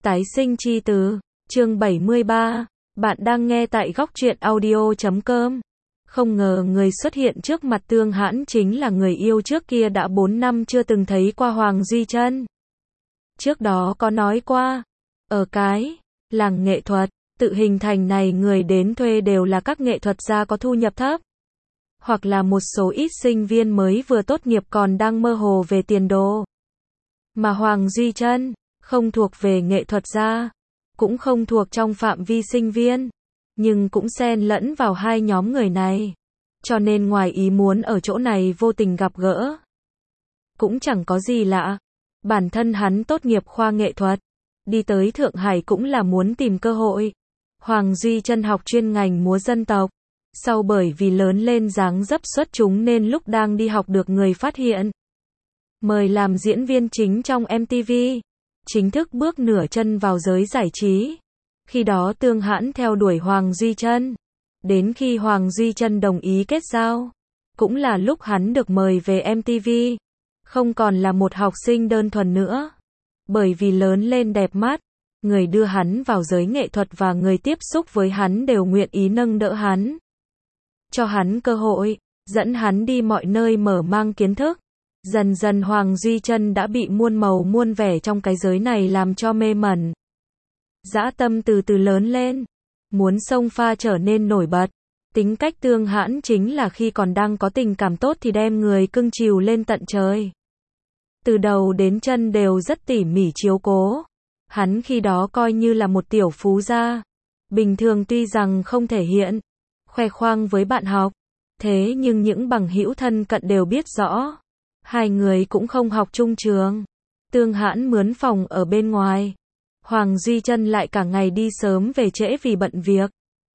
Tái sinh chi từ, chương 73, bạn đang nghe tại góc truyện audio.com. Không ngờ người xuất hiện trước mặt Tương Hãn chính là người yêu trước kia đã 4 năm chưa từng thấy qua Hoàng Duy Trân. Trước đó có nói qua, ở cái làng nghệ thuật tự hình thành này người đến thuê đều là các nghệ thuật gia có thu nhập thấp, hoặc là một số ít sinh viên mới vừa tốt nghiệp còn đang mơ hồ về tiền đồ. Mà Hoàng Duy Trân không thuộc về nghệ thuật gia, cũng không thuộc trong phạm vi sinh viên, nhưng cũng xen lẫn vào hai nhóm người này. Cho nên ngoài ý muốn ở chỗ này vô tình gặp gỡ. Cũng chẳng có gì lạ. Bản thân hắn tốt nghiệp khoa nghệ thuật, đi tới Thượng Hải cũng là muốn tìm cơ hội. Hoàng Duy Trân học chuyên ngành múa dân tộc. Sau bởi vì lớn lên dáng dấp xuất chúng nên lúc đang đi học được người phát hiện, mời làm diễn viên chính trong MTV. Chính thức bước nửa chân vào giới giải trí. Khi đó Tương Hãn theo đuổi Hoàng Duy Trân. Đến khi Hoàng Duy Trân đồng ý kết giao, cũng là lúc hắn được mời về MTV. Không còn là một học sinh đơn thuần nữa. Bởi vì lớn lên đẹp mắt, người đưa hắn vào giới nghệ thuật và người tiếp xúc với hắn đều nguyện ý nâng đỡ hắn, cho hắn cơ hội, dẫn hắn đi mọi nơi mở mang kiến thức. Dần dần Hoàng Duy Trân đã bị muôn màu muôn vẻ trong cái giới này làm cho mê mẩn. Dã tâm từ từ lớn lên, muốn xông pha trở nên nổi bật. Tính cách Tương Hãn chính là khi còn đang có tình cảm tốt thì đem người cưng chiều lên tận trời. Từ đầu đến chân đều rất tỉ mỉ chiếu cố. Hắn khi đó coi như là một tiểu phú gia. Bình thường tuy rằng không thể hiện, khoe khoang với bạn học, thế nhưng những bằng hữu thân cận đều biết rõ. Hai người cũng không học chung trường. Tương Hãn mướn phòng ở bên ngoài. Hoàng Duy Trân lại cả ngày đi sớm về trễ vì bận việc.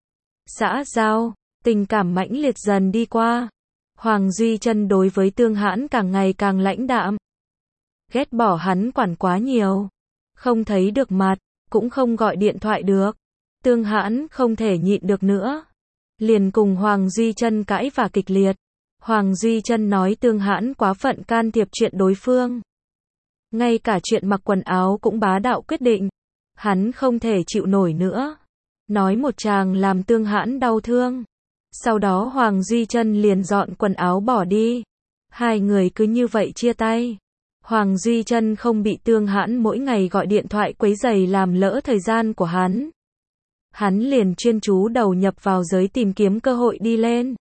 Xã giao, tình cảm mãnh liệt dần đi qua. Hoàng Duy Trân đối với Tương Hãn càng ngày càng lãnh đạm. Ghét bỏ hắn quản quá nhiều. Không thấy được mặt, cũng không gọi điện thoại được. Tương Hãn không thể nhịn được nữa. Liền cùng Hoàng Duy Trân cãi vã kịch liệt. Hoàng Duy Trân nói Tương Hãn quá phận can thiệp chuyện đối phương. Ngay cả chuyện mặc quần áo cũng bá đạo quyết định. Hắn không thể chịu nổi nữa. Nói một tràng làm Tương Hãn đau thương. Sau đó Hoàng Duy Trân liền dọn quần áo bỏ đi. Hai người cứ như vậy chia tay. Hoàng Duy Trân không bị Tương Hãn mỗi ngày gọi điện thoại quấy rầy làm lỡ thời gian của hắn. Hắn liền chuyên chú đầu nhập vào giới tìm kiếm cơ hội đi lên.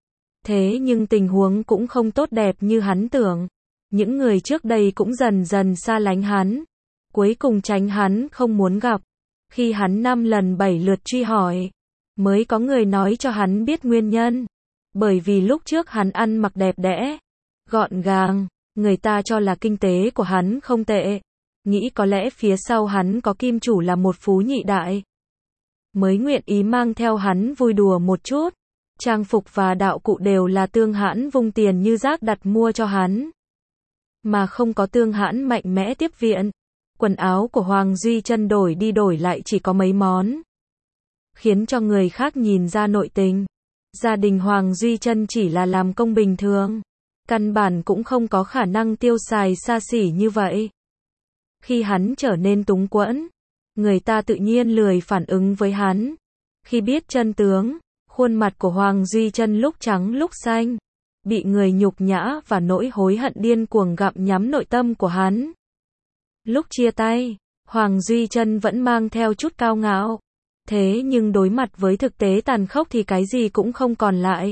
Thế nhưng tình huống cũng không tốt đẹp như hắn tưởng. Những người trước đây cũng dần dần xa lánh hắn. Cuối cùng tránh hắn không muốn gặp. Khi hắn 5 lần 7 lượt truy hỏi, mới có người nói cho hắn biết nguyên nhân. Bởi vì lúc trước hắn ăn mặc đẹp đẽ, gọn gàng, người ta cho là kinh tế của hắn không tệ. Nghĩ có lẽ phía sau hắn có kim chủ là một phú nhị đại. Mới nguyện ý mang theo hắn vui đùa một chút. Trang phục và đạo cụ đều là Tương Hãn vung tiền như rác đặt mua cho hắn. Mà không có Tương Hãn mạnh mẽ tiếp viện. Quần áo của Hoàng Duy Trân đổi đi đổi lại chỉ có mấy món. Khiến cho người khác nhìn ra nội tình. Gia đình Hoàng Duy Trân chỉ là làm công bình thường. Căn bản cũng không có khả năng tiêu xài xa xỉ như vậy. Khi hắn trở nên túng quẫn, người ta tự nhiên lười phản ứng với hắn. Khi biết chân tướng, khuôn mặt của Hoàng Duy Trân lúc trắng lúc xanh, bị người nhục nhã và nỗi hối hận điên cuồng gặm nhắm nội tâm của hắn. Lúc chia tay, Hoàng Duy Trân vẫn mang theo chút cao ngạo. Thế nhưng đối mặt với thực tế tàn khốc thì cái gì cũng không còn lại.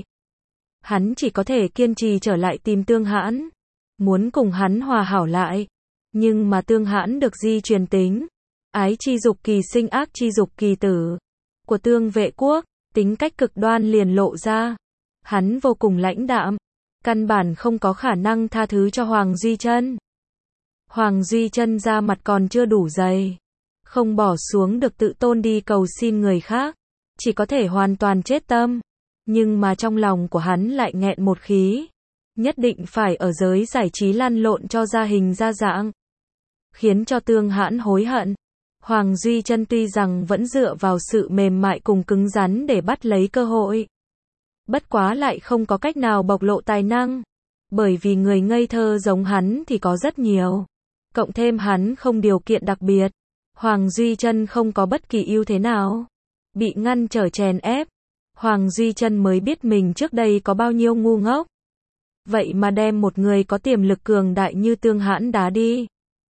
Hắn chỉ có thể kiên trì trở lại tìm Tương Hãn, muốn cùng hắn hòa hảo lại. Nhưng mà Tương Hãn được di truyền tính ái chi dục kỳ sinh ác chi dục kỳ tử của Tương Vệ Quốc, tính cách cực đoan liền lộ ra. Hắn vô cùng lãnh đạm, căn bản không có khả năng tha thứ cho Hoàng Duy Trân. Hoàng Duy Trân ra mặt còn chưa đủ dày, không bỏ xuống được tự tôn đi cầu xin người khác, chỉ có thể hoàn toàn chết tâm. Nhưng mà trong lòng của hắn lại nghẹn một khí, nhất định phải ở giới giải trí lăn lộn cho ra hình ra dạng, khiến cho Tương Hãn hối hận. Hoàng Duy Trân tuy rằng vẫn dựa vào sự mềm mại cùng cứng rắn để bắt lấy cơ hội, bất quá lại không có cách nào bộc lộ tài năng, bởi vì người ngây thơ giống hắn thì có rất nhiều. Cộng thêm hắn không điều kiện đặc biệt, Hoàng Duy Trân không có bất kỳ ưu thế nào. Bị ngăn trở chèn ép. Hoàng Duy Trân mới biết mình trước đây có bao nhiêu ngu ngốc. Vậy mà đem một người có tiềm lực cường đại như Tương Hãn đá đi.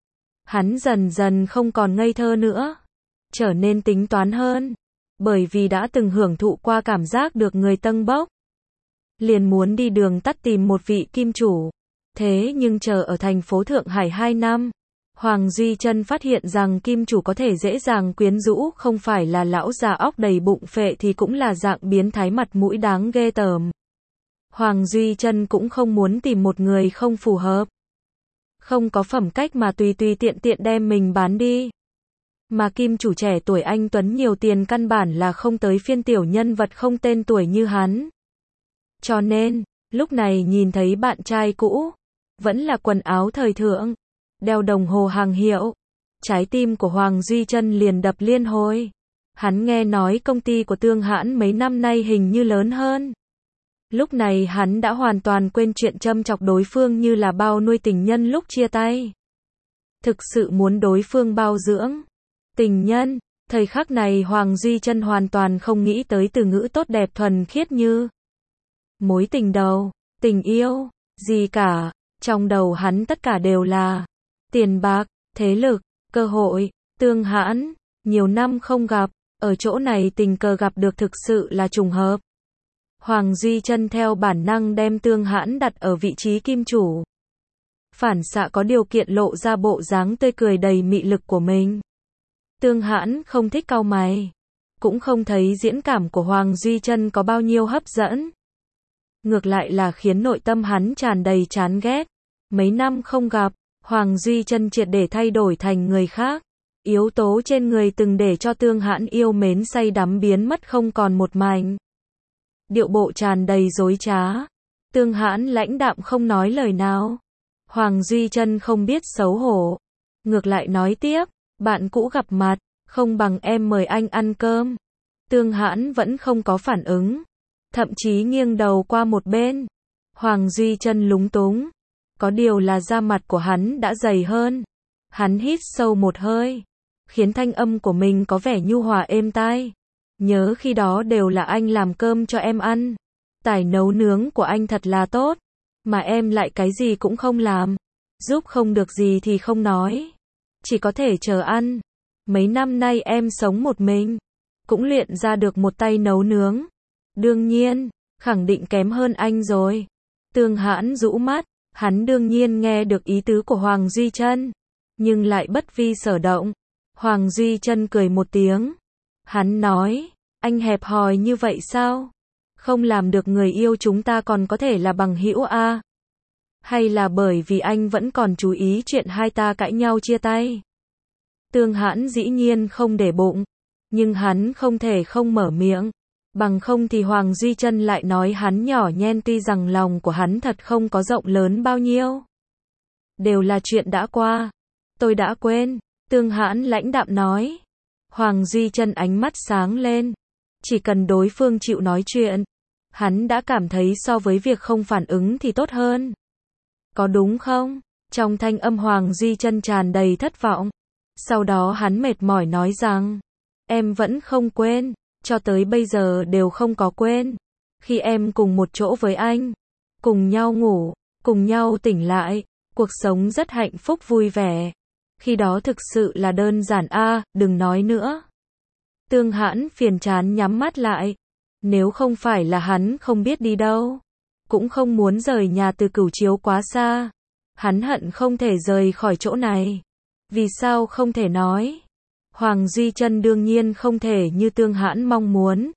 Hắn dần dần không còn ngây thơ nữa. Trở nên tính toán hơn. Bởi vì đã từng hưởng thụ qua cảm giác được người tâng bốc. Liền muốn đi đường tắt tìm một vị kim chủ. Thế nhưng chờ ở thành phố Thượng Hải 2 năm. Hoàng Duy Trân phát hiện rằng kim chủ có thể dễ dàng quyến rũ, không phải là lão già óc đầy bụng phệ thì cũng là dạng biến thái mặt mũi đáng ghê tởm. Hoàng Duy Trân cũng không muốn tìm một người không phù hợp. Không có phẩm cách mà tùy tùy tiện tiện đem mình bán đi. Mà kim chủ trẻ tuổi anh tuấn nhiều tiền căn bản là không tới phiên tiểu nhân vật không tên tuổi như hắn. Cho nên, lúc này nhìn thấy bạn trai cũ, vẫn là quần áo thời thượng, đeo đồng hồ hàng hiệu, trái tim của Hoàng Duy Trân liền đập liên hồi. Hắn nghe nói công ty của Tương Hãn mấy năm nay hình như lớn hơn. Lúc này hắn đã hoàn toàn quên chuyện châm chọc đối phương như là bao nuôi tình nhân lúc chia tay. Thực sự muốn đối phương bao dưỡng. Tình nhân, thời khắc này Hoàng Duy Trân hoàn toàn không nghĩ tới từ ngữ tốt đẹp thuần khiết như mối tình đầu, tình yêu, gì cả. Trong đầu hắn tất cả đều là tiền bạc, thế lực, cơ hội. Tương Hãn, nhiều năm không gặp, ở chỗ này tình cờ gặp được thực sự là trùng hợp. Hoàng Duy Trân theo bản năng đem Tương Hãn đặt ở vị trí kim chủ. Phản xạ có điều kiện lộ ra bộ dáng tươi cười đầy mị lực của mình. Tương Hãn không thích cau mày, cũng không thấy diễn cảm của Hoàng Duy Trân có bao nhiêu hấp dẫn. Ngược lại là khiến nội tâm hắn tràn đầy chán ghét. Mấy năm không gặp, Hoàng Duy Trân triệt để thay đổi thành người khác. Yếu tố trên người từng để cho Tương Hãn yêu mến say đắm biến mất không còn một mảnh. Điệu bộ tràn đầy dối trá. Tương Hãn lãnh đạm không nói lời nào. Hoàng Duy Trân không biết xấu hổ. Ngược lại nói tiếp, bạn cũ gặp mặt, không bằng em mời anh ăn cơm. Tương Hãn vẫn không có phản ứng. Thậm chí nghiêng đầu qua một bên. Hoàng Duy Trân lúng túng. Có điều là da mặt của hắn đã dày hơn. Hắn hít sâu một hơi, khiến thanh âm của mình có vẻ nhu hòa êm tai. Nhớ khi đó đều là anh làm cơm cho em ăn. Tài nấu nướng của anh thật là tốt. Mà em lại cái gì cũng không làm. Giúp không được gì thì không nói. Chỉ có thể chờ ăn. Mấy năm nay em sống một mình. Cũng luyện ra được một tay nấu nướng. Đương nhiên, khẳng định kém hơn anh rồi. Tương Hãn rũ mắt. Hắn đương nhiên nghe được ý tứ của Hoàng Duy Trân. Nhưng lại bất vi sở động. Hoàng Duy Trân cười một tiếng. Hắn nói, anh hẹp hòi như vậy sao? Không làm được người yêu chúng ta còn có thể là bằng hữu à? Hay là bởi vì anh vẫn còn chú ý chuyện hai ta cãi nhau chia tay? Tương Hãn dĩ nhiên không để bụng. Nhưng hắn không thể không mở miệng. Bằng không thì Hoàng Duy Trân lại nói hắn nhỏ nhen, tuy rằng lòng của hắn thật không có rộng lớn bao nhiêu. Đều là chuyện đã qua. Tôi đã quên. Tương Hãn lãnh đạm nói. Hoàng Duy Trân ánh mắt sáng lên. Chỉ cần đối phương chịu nói chuyện, hắn đã cảm thấy so với việc không phản ứng thì tốt hơn. Có đúng không? Trong thanh âm Hoàng Duy Trân tràn đầy thất vọng. Sau đó hắn mệt mỏi nói rằng, em vẫn không quên, cho tới bây giờ đều không có quên. Khi em cùng một chỗ với anh, cùng nhau ngủ, cùng nhau tỉnh lại, cuộc sống rất hạnh phúc vui vẻ. Khi đó thực sự là đơn giản a, đừng nói nữa. Tương Hãn phiền chán nhắm mắt lại. Nếu không phải là hắn không biết đi đâu, cũng không muốn rời nhà từ Cửu Chiếu quá xa, hắn hận không thể rời khỏi chỗ này. Vì sao không thể nói? Hoàng Duy Trân đương nhiên không thể như Tương Hãn mong muốn.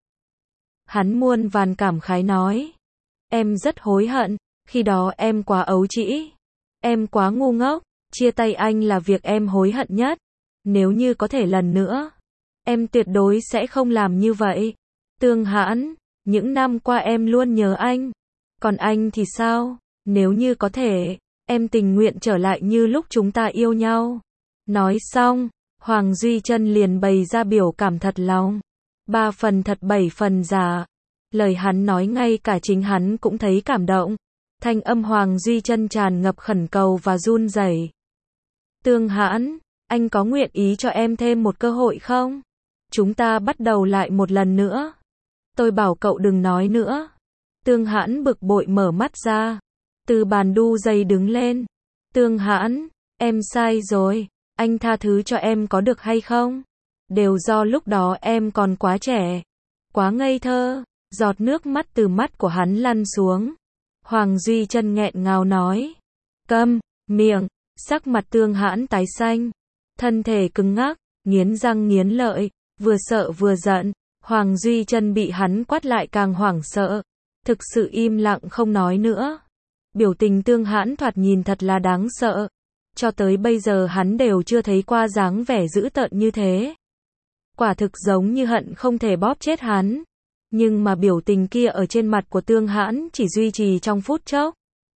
Hắn muôn vàn cảm khái nói. Em rất hối hận, khi đó em quá ấu trĩ. Em quá ngu ngốc, chia tay anh là việc em hối hận nhất. Nếu như có thể lần nữa, em tuyệt đối sẽ không làm như vậy. Tương Hãn, những năm qua em luôn nhớ anh. Còn anh thì sao? Nếu như có thể, em tình nguyện trở lại như lúc chúng ta yêu nhau. Nói xong, Hoàng Duy Trân liền bày ra biểu cảm thật lòng. 3 phần thật 7 phần giả. Lời hắn nói ngay cả chính hắn cũng thấy cảm động. Thanh âm Hoàng Duy Trân tràn ngập khẩn cầu và run rẩy. Tương Hãn, Anh có nguyện ý cho em thêm một cơ hội không? Chúng ta bắt đầu lại một lần nữa. Tôi bảo cậu đừng nói nữa. Tương Hãn bực bội mở mắt ra. Từ bàn đu dây đứng lên. Tương Hãn, em sai rồi. Anh tha thứ cho em có được hay không? Đều do lúc đó em còn quá trẻ. Quá ngây thơ. Giọt nước mắt từ mắt của hắn lăn xuống. Hoàng Duy Chân nghẹn ngào nói. Câm miệng. Sắc mặt Tương Hãn tái xanh. Thân thể cứng ngắc, nghiến răng nghiến lợi, vừa sợ vừa giận. Hoàng Duy Chân bị hắn quát lại càng hoảng sợ. Thực sự im lặng không nói nữa. Biểu tình Tương Hãn thoạt nhìn thật là đáng sợ. Cho tới bây giờ hắn đều chưa thấy qua dáng vẻ dữ tợn như thế. Quả thực giống như hận không thể bóp chết hắn. Nhưng mà biểu tình kia ở trên mặt của Tương Hãn chỉ duy trì trong phút chốc.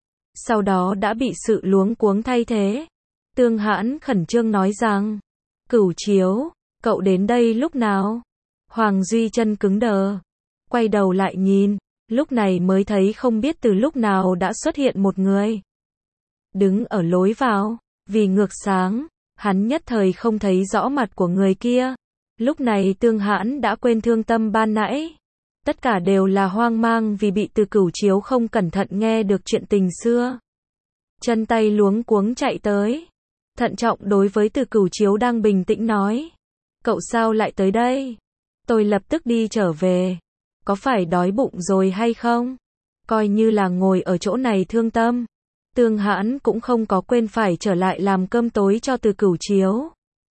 Sau đó đã bị sự luống cuống thay thế. Tương Hãn khẩn trương nói rằng, Cửu Chiếu, cậu đến đây lúc nào? Hoàng Duy Chân cứng đờ, quay đầu lại nhìn, lúc này mới thấy không biết từ lúc nào đã xuất hiện một người. Đứng ở lối vào, vì ngược sáng, hắn nhất thời không thấy rõ mặt của người kia. Lúc này Tương Hãn đã quên thương tâm ban nãy. Tất cả đều là hoang mang vì bị Từ Cửu Chiếu không cẩn thận nghe được chuyện tình xưa. Chân tay luống cuống chạy tới. Thận trọng đối với Từ Cửu Chiếu đang bình tĩnh nói. Cậu sao lại tới đây? Tôi lập tức đi trở về. Có phải đói bụng rồi hay không? Coi như là ngồi ở chỗ này thương tâm. Tương Hãn cũng không có quên phải trở lại làm cơm tối cho Từ Cửu Chiếu.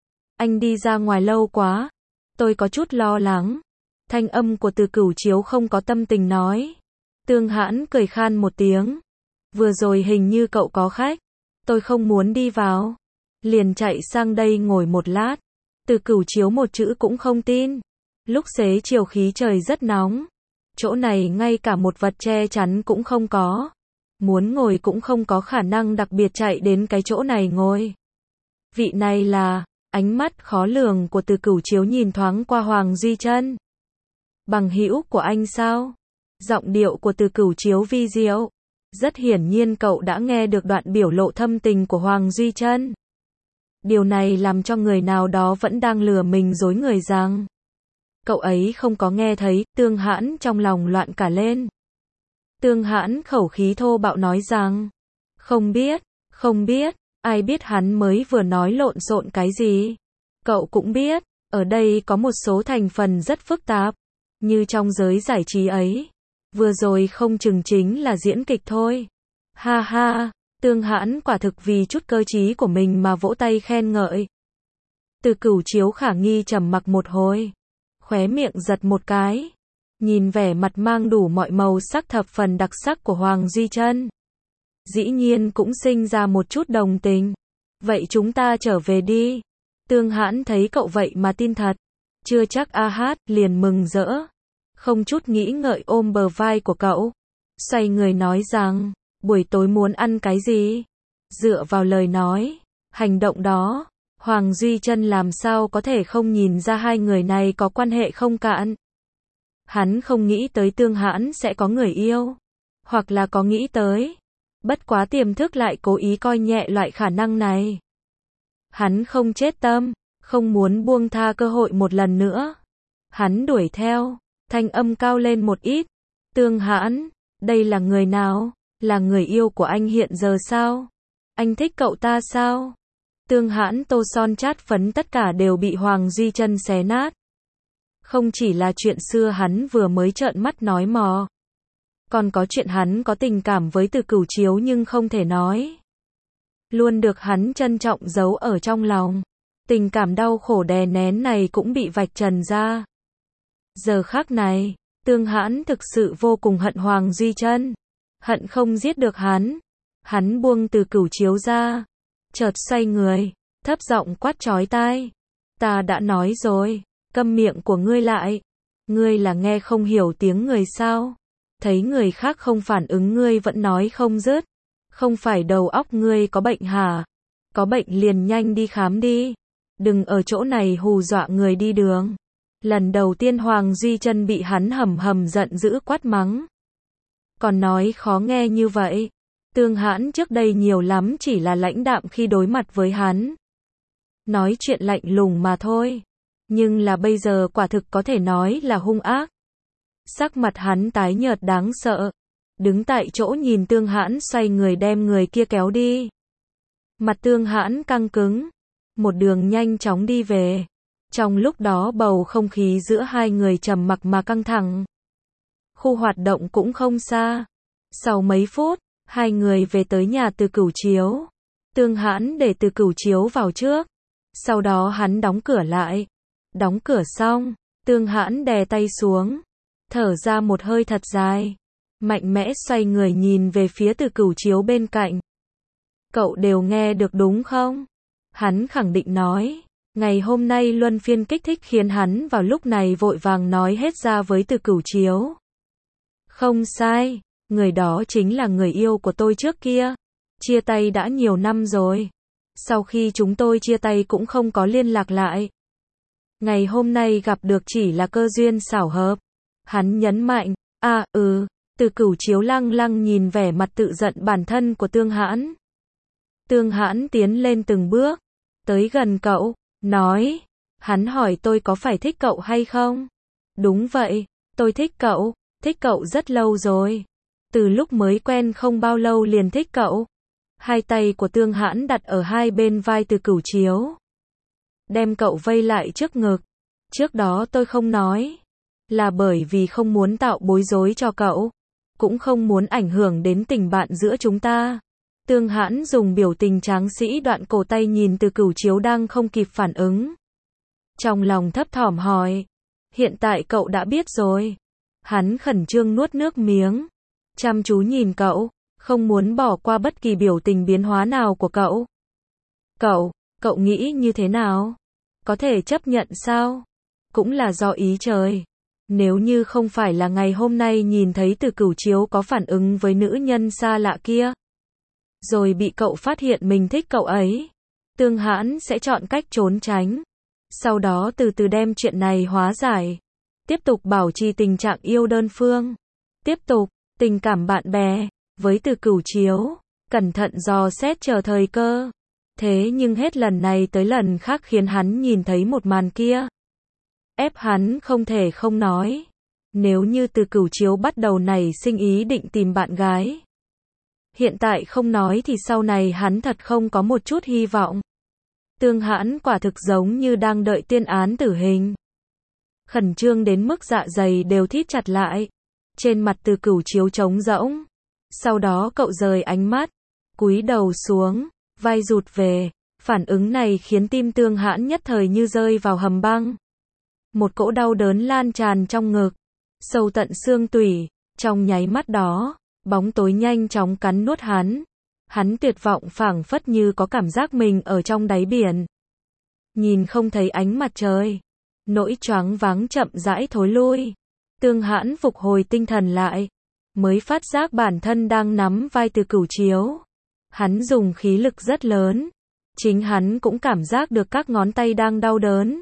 Anh đi ra ngoài lâu quá. Tôi có chút lo lắng. Thanh âm của Từ Cửu Chiếu không có tâm tình nói. Tương Hãn cười khan một tiếng. Vừa rồi hình như cậu có khách. Tôi không muốn đi vào. Liền chạy sang đây ngồi một lát. Từ Cửu Chiếu một chữ cũng không tin. Lúc xế chiều khí trời rất nóng. Chỗ này ngay cả một vật che chắn cũng không có. Muốn ngồi cũng không có khả năng đặc biệt chạy đến cái chỗ này ngồi. Vị này là, ánh mắt khó lường của Từ Cửu Chiếu nhìn thoáng qua Hoàng Duy Chân. Bằng hữu của anh sao? Giọng điệu của Từ Cửu Chiếu vi diệu. Rất hiển nhiên cậu đã nghe được đoạn biểu lộ thâm tình của Hoàng Duy Chân. Điều này làm cho người nào đó vẫn đang lừa mình dối người rằng cậu ấy không có nghe thấy. Tương Hãn trong lòng loạn cả lên. Tương Hãn khẩu khí thô bạo nói rằng không biết, ai biết hắn mới vừa nói lộn xộn cái gì. Cậu cũng biết, ở đây có một số thành phần rất phức tạp, như trong giới giải trí ấy. Vừa rồi không chừng chính là diễn kịch thôi. Ha ha, Tương Hãn quả thực vì chút cơ trí của mình mà vỗ tay khen ngợi. Từ Cửu Chiếu khả nghi trầm mặc một hồi, khóe miệng giật một cái, nhìn vẻ mặt mang đủ mọi màu sắc thập phần đặc sắc của Hoàng Duy Chân. Dĩ nhiên cũng sinh ra một chút đồng tình. Vậy chúng ta trở về đi. Tương Hãn thấy cậu vậy mà tin thật. Chưa chắc a hát, liền mừng rỡ. Không chút nghĩ ngợi ôm bờ vai của cậu. Xoay người nói rằng, buổi tối muốn ăn cái gì? Dựa vào lời nói, hành động đó, Hoàng Duy Chân làm sao có thể không nhìn ra hai người này có quan hệ không cạn. Hắn không nghĩ tới Tương Hãn sẽ có người yêu. Hoặc là có nghĩ tới. Bất quá tiềm thức lại cố ý coi nhẹ loại khả năng này. Hắn không chết tâm, không muốn buông tha cơ hội một lần nữa. Hắn đuổi theo, thanh âm cao lên một ít. Tương Hãn, đây là người nào? Là người yêu của anh hiện giờ sao? Anh thích cậu ta sao? Tương Hãn tô son chát phấn tất cả đều bị Hoàng Duy Chân xé nát. Không chỉ là chuyện xưa hắn vừa mới trợn mắt nói mò. Còn có chuyện hắn có tình cảm với Từ Cửu Chiếu nhưng không thể nói. Luôn được hắn trân trọng giấu ở trong lòng. Tình cảm đau khổ đè nén này cũng bị vạch trần ra. Giờ khắc này, Tương Hãn thực sự vô cùng hận Hoàng Duy Chân. Hận không giết được hắn. Hắn buông Từ Cửu Chiếu ra. Chợt xoay người, thấp giọng quát chói tai. Ta đã nói rồi, câm miệng của ngươi lại. Ngươi là nghe không hiểu tiếng người sao? Thấy người khác không phản ứng ngươi vẫn nói không dứt. Không phải đầu óc ngươi có bệnh hả? Có bệnh liền nhanh đi khám đi. Đừng ở chỗ này hù dọa người đi đường. Lần đầu tiên Hoàng Duy Chân bị hắn hầm hầm giận dữ quát mắng. Còn nói khó nghe như vậy. Tương Hãn trước đây nhiều lắm chỉ là lãnh đạm khi đối mặt với hắn. nói chuyện lạnh lùng mà thôi. Nhưng là bây giờ quả thực có thể nói là hung ác. Sắc mặt hắn tái nhợt đáng sợ. Đứng tại chỗ nhìn Tương Hãn xoay người đem người kia kéo đi. Mặt Tương Hãn căng cứng. Một đường nhanh chóng đi về. Trong lúc đó bầu không khí giữa hai người trầm mặc mà căng thẳng. Khu hoạt động cũng không xa. Sau mấy phút, hai người về tới nhà Từ Cửu Chiếu. Tương Hãn để Từ Cửu Chiếu vào trước. Sau đó hắn đóng cửa lại. Đóng cửa xong, Tương Hãn đè tay xuống. Thở ra một hơi thật dài. Mạnh mẽ xoay người nhìn về phía Từ Cửu Chiếu bên cạnh. Cậu đều nghe được đúng không? Hắn khẳng định nói. Ngày hôm nay luân phiên kích thích khiến hắn vào lúc này vội vàng nói hết ra với Từ Cửu Chiếu. Không sai, người đó chính là người yêu của tôi trước kia. Chia tay đã nhiều năm rồi. Sau khi chúng tôi chia tay cũng không có liên lạc lại. Ngày hôm nay gặp được chỉ là cơ duyên xảo hợp. Hắn nhấn mạnh, Từ Cửu Chiếu lăng lăng nhìn vẻ mặt tự giận bản thân của Tương Hãn. Tương Hãn tiến lên từng bước, tới gần cậu, nói, hắn hỏi tôi có phải thích cậu hay không? Đúng vậy, tôi thích cậu rất lâu rồi. Từ lúc mới quen không bao lâu liền thích cậu. Hai tay của Tương Hãn đặt ở hai bên vai Từ Cửu Chiếu. Đem cậu vây lại trước ngực. Trước đó tôi không nói. Là bởi vì không muốn tạo bối rối cho cậu. Cũng không muốn ảnh hưởng đến tình bạn giữa chúng ta. Tương Hãn dùng biểu tình tráng sĩ đoạn cổ tay nhìn Từ Cửu Chiếu đang không kịp phản ứng. Trong lòng thấp thỏm hỏi. Hiện tại cậu đã biết rồi. Hắn khẩn trương nuốt nước miếng. Chăm chú nhìn cậu. Không muốn bỏ qua bất kỳ biểu tình biến hóa nào của cậu. Cậu nghĩ như thế nào? Có thể chấp nhận sao? Cũng là do ý trời. Nếu như không phải là ngày hôm nay nhìn thấy Từ Cửu Chiếu có phản ứng với nữ nhân xa lạ kia. Rồi bị cậu phát hiện mình thích cậu ấy. Tương Hãn sẽ chọn cách trốn tránh. Sau đó từ từ đem chuyện này hóa giải. Tiếp tục bảo trì tình trạng yêu đơn phương. Tiếp tục, tình cảm bạn bè. Với Từ Cửu Chiếu. Cẩn thận dò xét chờ thời cơ. Thế nhưng hết lần này tới lần khác khiến hắn nhìn thấy một màn kia. Ép hắn không thể không nói. Nếu như Từ Cửu Chiếu bắt đầu nảy sinh ý định tìm bạn gái. Hiện tại không nói thì sau này hắn thật không có một chút hy vọng. Tương Hãn quả thực giống như đang đợi tuyên án tử hình. Khẩn trương đến mức dạ dày đều thít chặt lại. Trên mặt Từ Cửu Chiếu trống rỗng. Sau đó cậu rời ánh mắt. Cúi đầu xuống. Vai rụt về. Phản ứng này khiến tim Tương Hãn nhất thời như rơi vào hầm băng. Một cỗ đau đớn lan tràn trong ngực. Sâu tận xương tủy. Trong nháy mắt đó. Bóng tối nhanh chóng cắn nuốt hắn. Hắn tuyệt vọng phảng phất như có cảm giác mình ở trong đáy biển. Nhìn không thấy ánh mặt trời. Nỗi choáng váng chậm rãi thối lui. Tương Hãn phục hồi tinh thần lại. Mới phát giác bản thân đang nắm vai Từ Cửu Chiếu. Hắn dùng khí lực rất lớn. Chính hắn cũng cảm giác được các ngón tay đang đau đớn.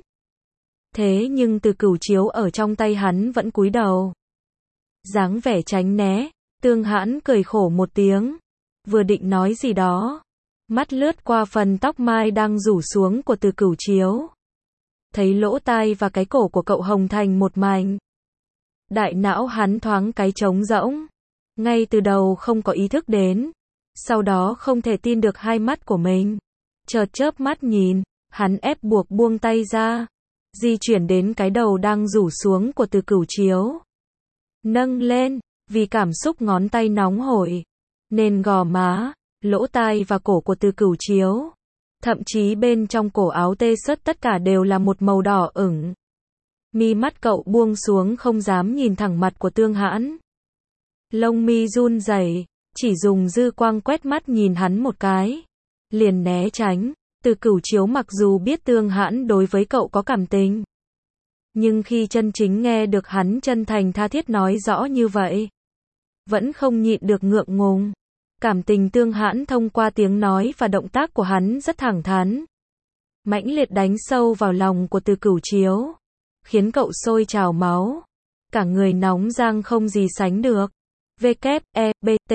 Thế nhưng Từ Cửu Chiếu ở trong tay hắn vẫn cúi đầu. Dáng vẻ tránh né. Tương Hãn cười khổ một tiếng. Vừa định nói gì đó. Mắt lướt qua phần tóc mai đang rủ xuống của Từ Cửu Chiếu. Thấy lỗ tai và cái cổ của cậu hồng thành một mảnh. Đại não hắn thoáng cái trống rỗng. Ngay từ đầu không có ý thức đến. Sau đó không thể tin được hai mắt của mình. Chợt chớp mắt nhìn. Hắn ép buộc buông tay ra. Di chuyển đến cái đầu đang rủ xuống của Từ Cửu Chiếu. Nâng lên. Vì cảm xúc ngón tay nóng hổi. Nên gò má, lỗ tai và cổ của Từ Cửu Chiếu. Thậm chí bên trong cổ áo t-shirt tất cả đều là một màu đỏ ửng. Mi mắt cậu buông xuống không dám nhìn thẳng mặt của Tương Hãn. Lông mi run rẩy, chỉ dùng dư quang quét mắt nhìn hắn một cái. Liền né tránh. Từ Cửu Chiếu mặc dù biết Tương Hãn đối với cậu có cảm tình. Nhưng khi chân chính nghe được hắn chân thành tha thiết nói rõ như vậy. Vẫn không nhịn được ngượng ngùng. Cảm tình Tương Hãn thông qua tiếng nói và động tác của hắn rất thẳng thắn. Mãnh liệt đánh sâu vào lòng của Từ Cửu Chiếu. Khiến cậu sôi trào máu. Cả người nóng rang không gì sánh được.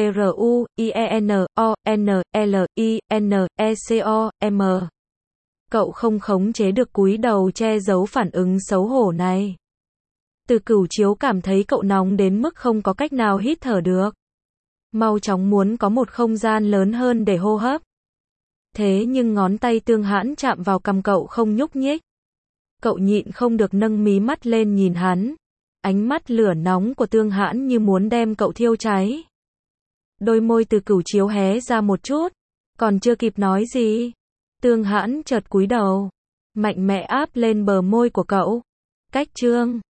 W-E-B-T-R-U-I-E-N-O-N-L-I-N-E-C-O-M Cậu không khống chế được cúi đầu che giấu phản ứng xấu hổ này. Từ Cửu Chiếu cảm thấy cậu nóng đến mức không có cách nào hít thở được. Mau chóng muốn có một không gian lớn hơn để hô hấp. Thế nhưng ngón tay Tương Hãn chạm vào cằm cậu không nhúc nhích. Cậu nhịn không được nâng mí mắt lên nhìn hắn. Ánh mắt lửa nóng của Tương Hãn như muốn đem cậu thiêu cháy. Đôi môi Từ Cửu Chiếu hé ra một chút. Còn chưa kịp nói gì, Tương Hãn chợt cúi đầu, mạnh mẽ áp lên bờ môi của cậu. Cách chương